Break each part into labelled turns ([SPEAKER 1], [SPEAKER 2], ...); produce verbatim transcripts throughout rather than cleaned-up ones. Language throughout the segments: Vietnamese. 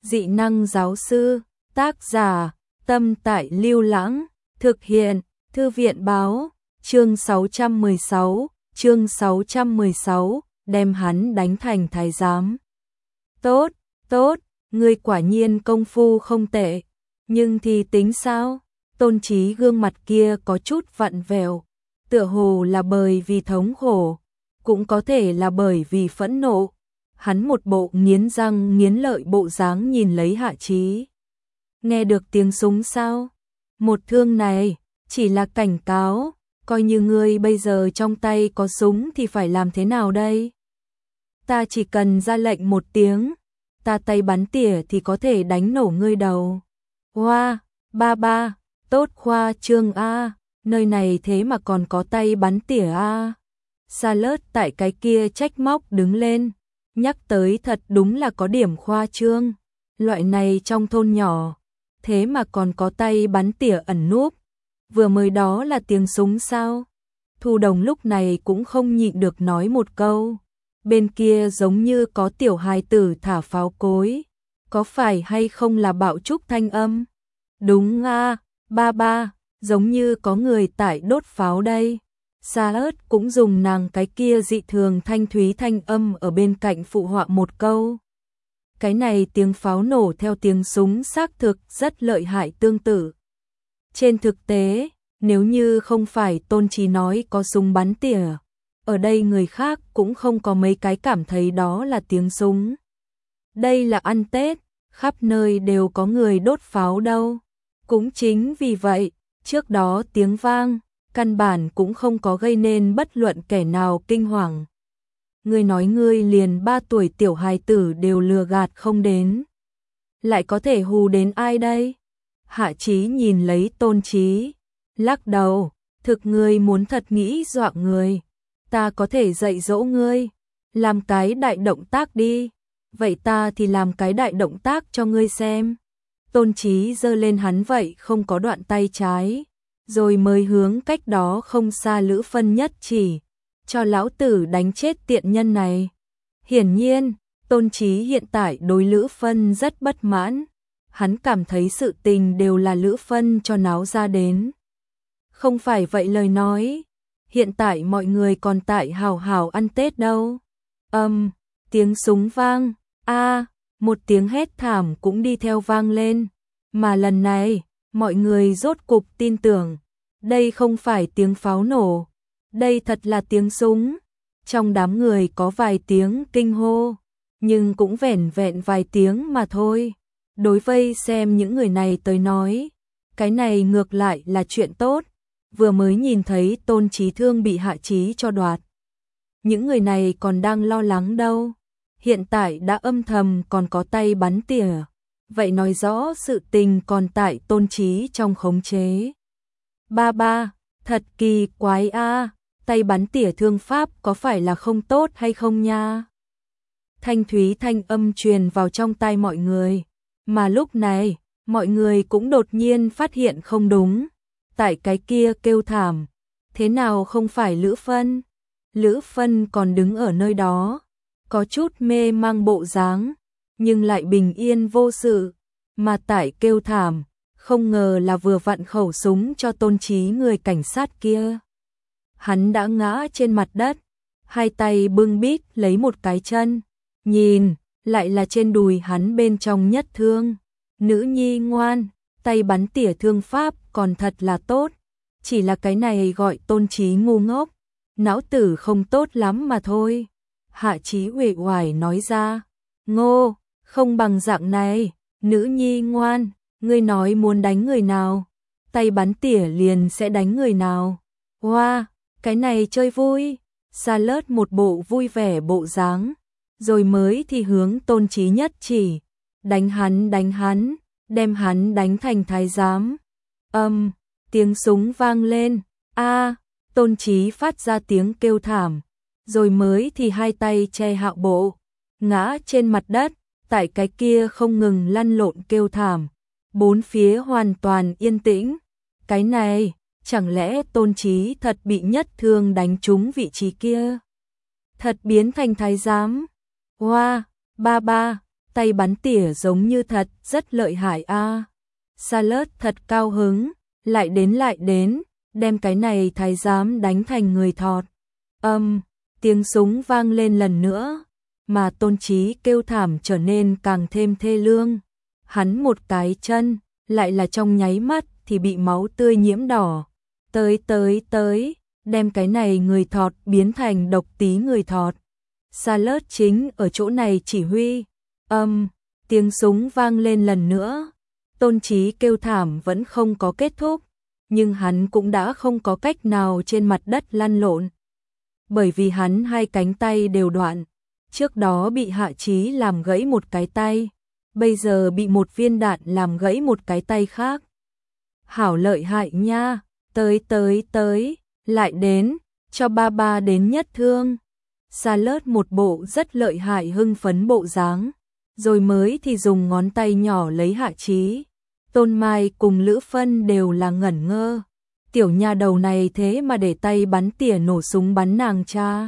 [SPEAKER 1] Dị năng giáo sư, tác giả, Tâm Tại Lưu Lãng, thực hiện, Thư viện báo, chương sáu trăm mười sáu, chương sáu trăm mười sáu, đem hắn đánh thành thái giám. Tốt, tốt, ngươi quả nhiên công phu không tệ, nhưng thì tính sao? Tôn Chí gương mặt kia có chút vặn vẹo, tựa hồ là bởi vì thống khổ, cũng có thể là bởi vì phẫn nộ. Hắn một bộ nghiến răng nghiến lợi bộ dáng nhìn lấy Hạ Chí. Nghe được tiếng súng sao? Một thương này chỉ là cảnh cáo, coi như ngươi bây giờ trong tay có súng thì phải làm thế nào đây? Ta chỉ cần ra lệnh một tiếng, ta tay bắn tỉa thì có thể đánh nổ ngươi đầu. Hoa, ba ba, tốt khoa trương a, nơi này thế mà còn có tay bắn tỉa a. Sa Lớt tại cái kia trách móc đứng lên, nhắc tới thật đúng là có điểm khoa trương, loại này trong thôn nhỏ, thế mà còn có tay bắn tỉa ẩn núp, vừa mới đó là tiếng súng sao? Thu Đồng lúc này cũng không nhịn được nói một câu, bên kia giống như có tiểu hài tử thả pháo cối, có phải hay không là bạo trúc thanh âm? Đúng a, ba ba, giống như có người tại đốt pháo đây. Sa Ớt cũng dùng nàng cái kia dị thường thanh thúy thanh âm ở bên cạnh phụ họa một câu. Cái này tiếng pháo nổ theo tiếng súng xác thực rất lợi hại tương tự. Trên thực tế, nếu như không phải Tôn Chí nói có súng bắn tỉa, ở đây người khác cũng không có mấy cái cảm thấy đó là tiếng súng. Đây là ăn Tết, khắp nơi đều có người đốt pháo đâu. Cũng chính vì vậy, trước đó tiếng vang căn bản cũng không có gây nên bất luận kẻ nào kinh hoàng. Ngươi nói ngươi liền ba tuổi tiểu hài tử đều lừa gạt không đến, lại có thể hù đến ai đây? Hạ Chí nhìn lấy Tôn Chí, lắc đầu, thực ngươi muốn thật nghĩ dọa người, ta có thể dạy dỗ ngươi, làm cái đại động tác đi, vậy ta thì làm cái đại động tác cho ngươi xem. Tôn Chí giơ lên hắn vậy không có đoạn tay trái, rồi mới hướng cách đó không xa Lữ Phân nhất chỉ, cho lão tử đánh chết tiện nhân này. Hiển nhiên, Tôn Chí hiện tại đối Lữ Phân rất bất mãn, hắn cảm thấy sự tình đều là Lữ Phân cho náo ra đến. Không phải vậy lời nói, hiện tại mọi người còn tại hào hào ăn Tết đâu. Âm, um, tiếng súng vang, a, một tiếng hét thảm cũng đi theo vang lên, mà lần này, mọi người rốt cục tin tưởng, đây không phải tiếng pháo nổ, đây thật là tiếng súng. Trong đám người có vài tiếng kinh hô, nhưng cũng vẻn vẹn vài tiếng mà thôi. Đối vây xem những người này tới nói, cái này ngược lại là chuyện tốt, vừa mới nhìn thấy Tôn Chí thương bị Hạ Chí cho đoạt. Những người này còn đang lo lắng đâu, hiện tại đã âm thầm còn có tay bắn tỉa. Vậy nói rõ sự tình còn tại Tôn Chí trong khống chế. Ba ba, thật kỳ quái a, tay bắn tỉa thương pháp có phải là không tốt hay không nha? Thanh thúy thanh âm truyền vào trong tai mọi người, mà lúc này, mọi người cũng đột nhiên phát hiện không đúng. Tại cái kia kêu thảm, thế nào không phải Lữ Phân? Lữ Phân còn đứng ở nơi đó, có chút mê mang bộ dáng, nhưng lại bình yên vô sự, mà tại kêu thảm, không ngờ là vừa vặn khẩu súng cho Tôn Chí người cảnh sát kia. Hắn đã ngã trên mặt đất, hai tay bưng bít lấy một cái chân, nhìn, lại là trên đùi hắn bên trong nhất thương. Nữ nhi ngoan, tay bắn tỉa thương pháp còn thật là tốt, chỉ là cái này gọi Tôn Chí ngu ngốc, não tử không tốt lắm mà thôi. Hạ Chí uể oải nói ra, ngô, không bằng dạng này, nữ nhi ngoan, ngươi nói muốn đánh người nào, tay bắn tỉa liền sẽ đánh người nào. Hoa, wow, cái này chơi vui. Sa Lớt một bộ vui vẻ bộ dáng, rồi mới thì hướng Tôn Chí nhất chỉ, đánh hắn đánh hắn, đem hắn đánh thành thái giám. Âm, um, tiếng súng vang lên, a, Tôn Chí phát ra tiếng kêu thảm, rồi mới thì hai tay che Hạo Bộ, ngã trên mặt đất, tại cái kia không ngừng lăn lộn kêu thảm, bốn phía hoàn toàn yên tĩnh. Cái này, chẳng lẽ Tôn Chí thật bị nhất thương đánh trúng vị trí kia? Thật biến thành thái giám? Hoa, wow, ba ba, tay bắn tỉa giống như thật, rất lợi hại a. À. Charlotte thật cao hứng, lại đến lại đến, đem cái này thái giám đánh thành người thọt. Âm, tiếng súng vang lên lần nữa, mà Tôn Chí kêu thảm trở nên càng thêm thê lương. Hắn một cái chân, lại là trong nháy mắt thì bị máu tươi nhiễm đỏ. Tới tới tới, đem cái này người thọt biến thành độc tí người thọt. Charlotte chính ở chỗ này chỉ huy. Âm, tiếng súng vang lên lần nữa. Tôn Chí kêu thảm vẫn không có kết thúc, nhưng hắn cũng đã không có cách nào trên mặt đất lăn lộn. Bởi vì hắn hai cánh tay đều đoạn, trước đó bị Hạ Chí làm gãy một cái tay, bây giờ bị một viên đạn làm gãy một cái tay khác. Hảo lợi hại nha, tới tới tới, lại đến, cho ba ba đến nhất thương. Charlotte một bộ rất lợi hại hưng phấn bộ dáng, rồi mới thì dùng ngón tay nhỏ lấy Hạ Chí. Tôn Mai cùng Lữ Phân đều là ngẩn ngơ. Tiểu nha đầu này thế mà để tay bắn tỉa nổ súng bắn nàng cha.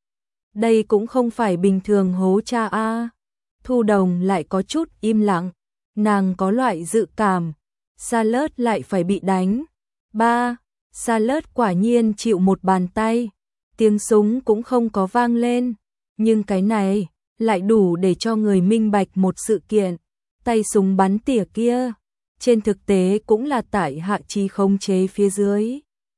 [SPEAKER 1] Đây cũng không phải bình thường hố cha a. À. Thu Đồng lại có chút im lặng, nàng có loại dự cảm, Charlotte lại phải bị đánh. Ba, Charlotte quả nhiên chịu một bàn tay, tiếng súng cũng không có vang lên, nhưng cái này lại đủ để cho người minh bạch một sự kiện, tay súng bắn tỉa kia, trên thực tế cũng là tại Hạ Chí khống chế phía dưới.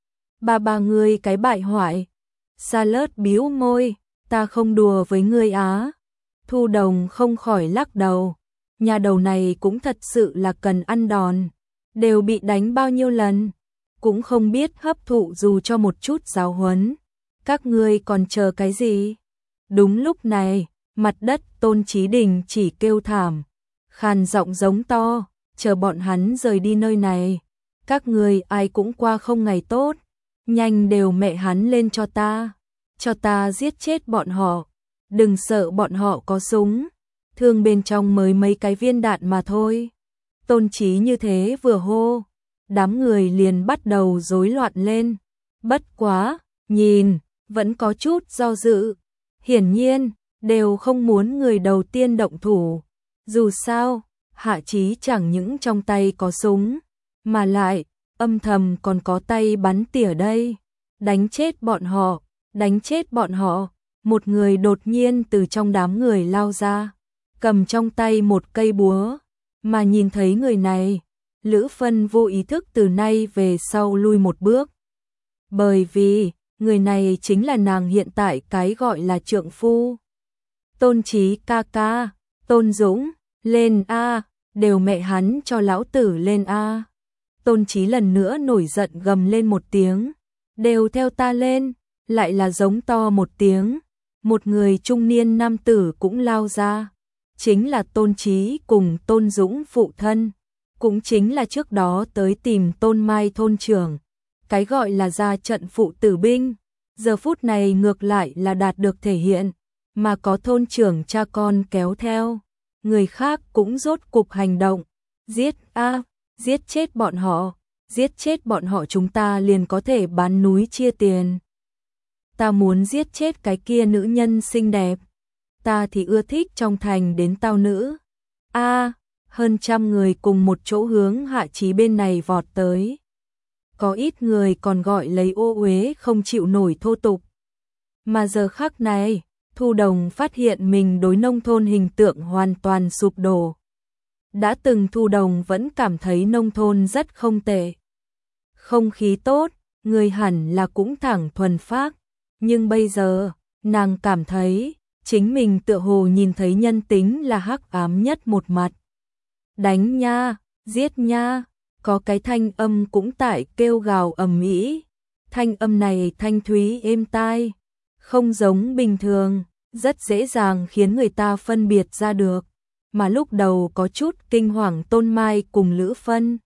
[SPEAKER 1] Ba ba người cái bại hoại. Charlotte bĩu môi, ta không đùa với ngươi á. Thu Đồng không khỏi lắc đầu, nhà đầu này cũng thật sự là cần ăn đòn, đều bị đánh bao nhiêu lần, cũng không biết hấp thụ dù cho một chút giáo huấn. Các ngươi còn chờ cái gì? Đúng lúc này, mặt đất Tôn Chí Đình chỉ kêu thảm, khàn giọng giống to, chờ bọn hắn rời đi nơi này. Các người ai cũng qua không ngày tốt, nhanh đều mẹ hắn lên cho ta, cho ta giết chết bọn họ, đừng sợ bọn họ có súng, thương bên trong mới mấy cái viên đạn mà thôi. Tôn Chí như thế vừa hô, đám người liền bắt đầu rối loạn lên, bất quá, nhìn, vẫn có chút do dự, hiển nhiên, đều không muốn người đầu tiên động thủ, dù sao, Hạ Chí chẳng những trong tay có súng, mà lại, âm thầm còn có tay bắn tỉa đây. Đánh chết bọn họ, đánh chết bọn họ. Một người đột nhiên từ trong đám người lao ra, cầm trong tay một cây búa, mà nhìn thấy người này, Lữ Phân vô ý thức từ nay về sau lui một bước. Bởi vì, người này chính là nàng hiện tại cái gọi là trượng phu. Tôn Chí ca ca, Tôn Dũng, lên a, đều mẹ hắn cho lão tử lên a. Tôn Chí lần nữa nổi giận gầm lên một tiếng, đều theo ta lên, lại là giống to một tiếng, một người trung niên nam tử cũng lao ra, chính là Tôn Chí cùng Tôn Dũng phụ thân, cũng chính là trước đó tới tìm Tôn Mai thôn trưởng, cái gọi là ra trận phụ tử binh, giờ phút này ngược lại là đạt được thể hiện, mà có thôn trưởng cha con kéo theo. Người khác cũng rốt cục hành động, giết a, giết chết bọn họ, giết chết bọn họ chúng ta liền có thể bán núi chia tiền. Ta muốn giết chết cái kia nữ nhân xinh đẹp, ta thì ưa thích trong thành đến tao nữ. A, hơn trăm người cùng một chỗ hướng Hạ Chí bên này vọt tới. Có ít người còn gọi lấy ô uế không chịu nổi thô tục. Mà giờ khắc này, Thu Đồng phát hiện mình đối nông thôn hình tượng hoàn toàn sụp đổ. Đã từng Thu Đồng vẫn cảm thấy nông thôn rất không tệ. Không khí tốt, người hẳn là cũng thẳng thuần phác. Nhưng bây giờ, nàng cảm thấy, chính mình tựa hồ nhìn thấy nhân tính là hắc ám nhất một mặt. Đánh nha, giết nha, có cái thanh âm cũng tại kêu gào ầm ĩ. Thanh âm này thanh thúy êm tai, không giống bình thường, rất dễ dàng khiến người ta phân biệt ra được, mà lúc đầu có chút kinh hoàng Tôn Mai cùng Lữ Phân.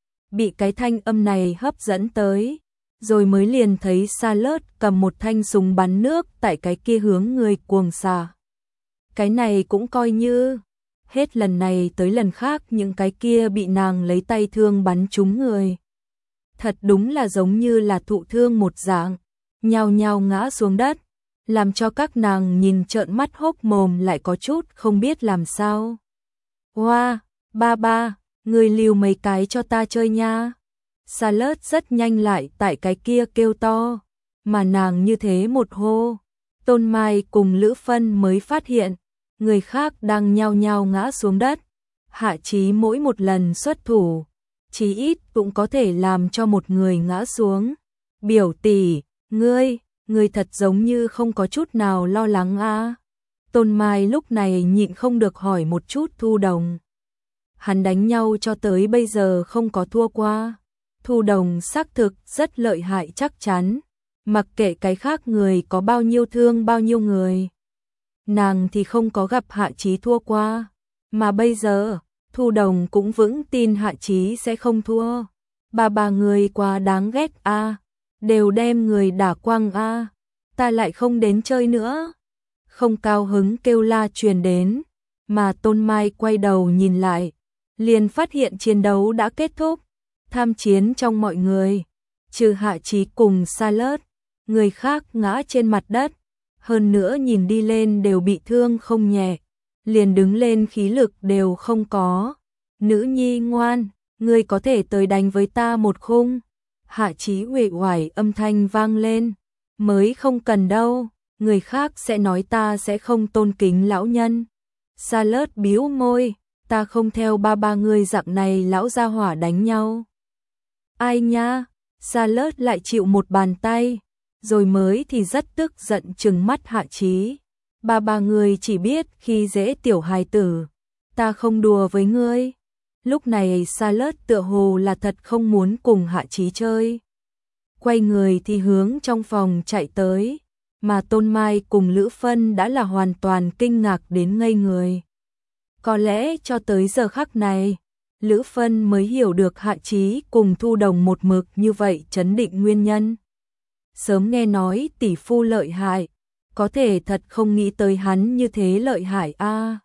[SPEAKER 1] Bị cái thanh âm này hấp dẫn tới, rồi mới liền thấy Charlotte cầm một thanh súng bắn nước tại cái kia hướng người cuồng xà. Cái này cũng coi như, hết lần này tới lần khác những cái kia bị nàng lấy tay thương bắn trúng người. Thật đúng là giống như là thụ thương một dạng, nhao nhao ngã xuống đất, làm cho các nàng nhìn trợn mắt hốc mồm lại có chút không biết làm sao. Hoa, ba ba, người liều mấy cái cho ta chơi nha. Charlotte rất nhanh lại tại cái kia kêu to, mà nàng như thế một hô, Tôn Mai cùng Lữ Phân mới phát hiện, người khác đang nhao nhao ngã xuống đất. Hạ Chí mỗi một lần xuất thủ, chí ít cũng có thể làm cho một người ngã xuống. Biểu tỷ, ngươi, ngươi thật giống như không có chút nào lo lắng a. Tôn Mai lúc này nhịn không được hỏi một chút Thu Đồng. Hắn đánh nhau cho tới bây giờ không có thua qua. Thu Đồng xác thực rất lợi hại chắc chắn, mặc kệ cái khác người có bao nhiêu thương bao nhiêu người. Nàng thì không có gặp Hạ Chí thua qua, mà bây giờ, Thu Đồng cũng vững tin Hạ Chí sẽ không thua. Bà bà người quá đáng ghét a, đều đem người đả quăng a, ta lại không đến chơi nữa. Không cao hứng kêu la truyền đến, mà Tôn Mai quay đầu nhìn lại, liền phát hiện chiến đấu đã kết thúc. Tham chiến trong mọi người, trừ Hạ Chí cùng Charlotte, người khác ngã trên mặt đất, hơn nữa nhìn đi lên đều bị thương không nhẹ, liền đứng lên khí lực đều không có. Nữ nhi ngoan, ngươi có thể tới đánh với ta một khung. Hạ Chí uể oải âm thanh vang lên, mới không cần đâu, người khác sẽ nói ta sẽ không tôn kính lão nhân. Charlotte bĩu môi, ta không theo ba ba người dạng này lão gia hỏa đánh nhau. Ai nha, Charlotte lại chịu một bàn tay, rồi mới thì rất tức giận trừng mắt Hạ Chí. Ba ba người chỉ biết khi dễ tiểu hài tử, ta không đùa với ngươi. Lúc này Charlotte tựa hồ là thật không muốn cùng Hạ Chí chơi. Quay người thì hướng trong phòng chạy tới, mà Tôn Mai cùng Lữ Phân đã là hoàn toàn kinh ngạc đến ngây người. Có lẽ cho tới giờ khắc này, Lữ Phân mới hiểu được Hạ Chí cùng Thu Đồng một mực như vậy chấn định nguyên nhân. Sớm nghe nói tỷ phu lợi hại, có thể thật không nghĩ tới hắn như thế lợi hại a. À.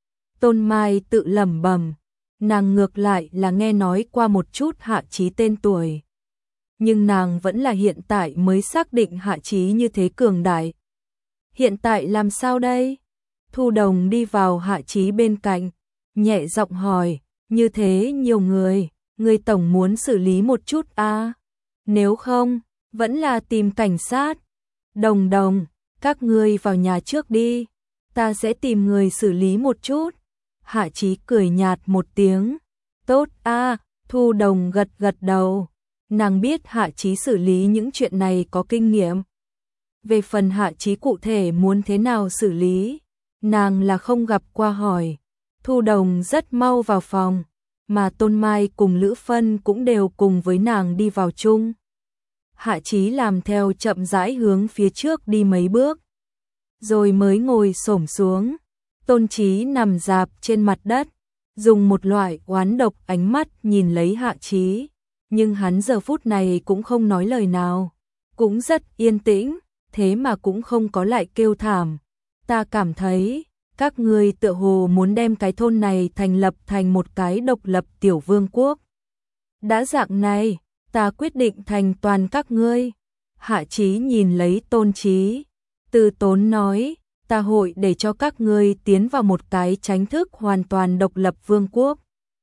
[SPEAKER 1] Tôn Mai tự lẩm bẩm, nàng ngược lại là nghe nói qua một chút Hạ Chí tên tuổi. Nhưng nàng vẫn là hiện tại mới xác định Hạ Chí như thế cường đại. Hiện tại làm sao đây? Thu Đồng đi vào Hạ Chí bên cạnh, nhẹ giọng hỏi, như thế nhiều người, người tổng muốn xử lý một chút a? À? Nếu không, vẫn là tìm cảnh sát. Đồng Đồng, các ngươi vào nhà trước đi, ta sẽ tìm người xử lý một chút. Hạ Chí cười nhạt một tiếng, tốt a. À, Thu Đồng gật gật đầu, nàng biết Hạ Chí xử lý những chuyện này có kinh nghiệm. Về phần Hạ Chí cụ thể muốn thế nào xử lý, nàng là không gặp qua hỏi. Thu Đồng rất mau vào phòng, mà Tôn Mai cùng Lữ Phân cũng đều cùng với nàng đi vào chung. Hạ Chí làm theo chậm rãi hướng phía trước đi mấy bước, rồi mới ngồi xổm xuống. Tôn Chí nằm rạp trên mặt đất, dùng một loại oán độc ánh mắt nhìn lấy Hạ Chí, nhưng hắn giờ phút này cũng không nói lời nào, cũng rất yên tĩnh, thế mà cũng không có lại kêu thảm. Ta cảm thấy, các ngươi tựa hồ muốn đem cái thôn này thành lập thành một cái độc lập tiểu vương quốc. Đã dạng này, ta quyết định thành toàn các ngươi. Hạ Chí nhìn lấy Tôn Chí, từ tốn nói, ta hội để cho các ngươi tiến vào một cái chính thức hoàn toàn độc lập vương quốc.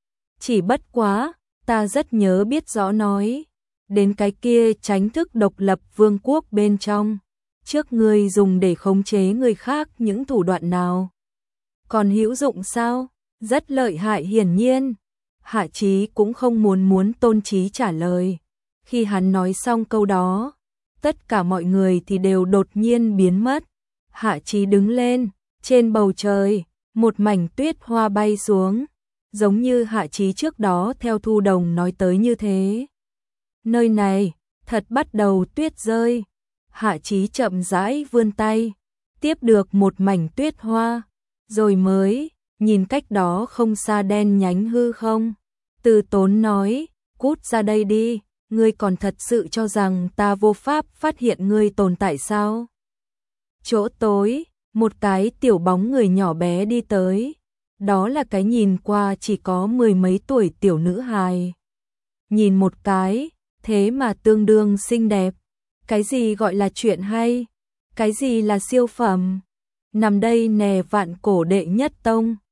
[SPEAKER 1] Chỉ bất quá, ta rất nhớ biết rõ nói, đến cái kia chính thức độc lập vương quốc bên trong, trước ngươi dùng để khống chế người khác những thủ đoạn nào? Còn hữu dụng sao? Rất lợi hại hiển nhiên. Hạ Chí cũng không muốn muốn Tôn Chí trả lời. Khi hắn nói xong câu đó, tất cả mọi người thì đều đột nhiên biến mất. Hạ Chí đứng lên, trên bầu trời, một mảnh tuyết hoa bay xuống, giống như Hạ Chí trước đó theo Thu Đồng nói tới như thế. Nơi này, thật bắt đầu tuyết rơi. Hạ Chí chậm rãi vươn tay, tiếp được một mảnh tuyết hoa, rồi mới nhìn cách đó không xa đen nhánh hư không. Từ tốn nói, cút ra đây đi, ngươi còn thật sự cho rằng ta vô pháp phát hiện ngươi tồn tại sao? Chỗ tối, một cái tiểu bóng người nhỏ bé đi tới, đó là cái nhìn qua chỉ có mười mấy tuổi tiểu nữ hài. Nhìn một cái, thế mà tương đương xinh đẹp. Cái gì gọi là chuyện hay? Cái gì là siêu phẩm? Nằm đây nè vạn cổ đệ nhất tông,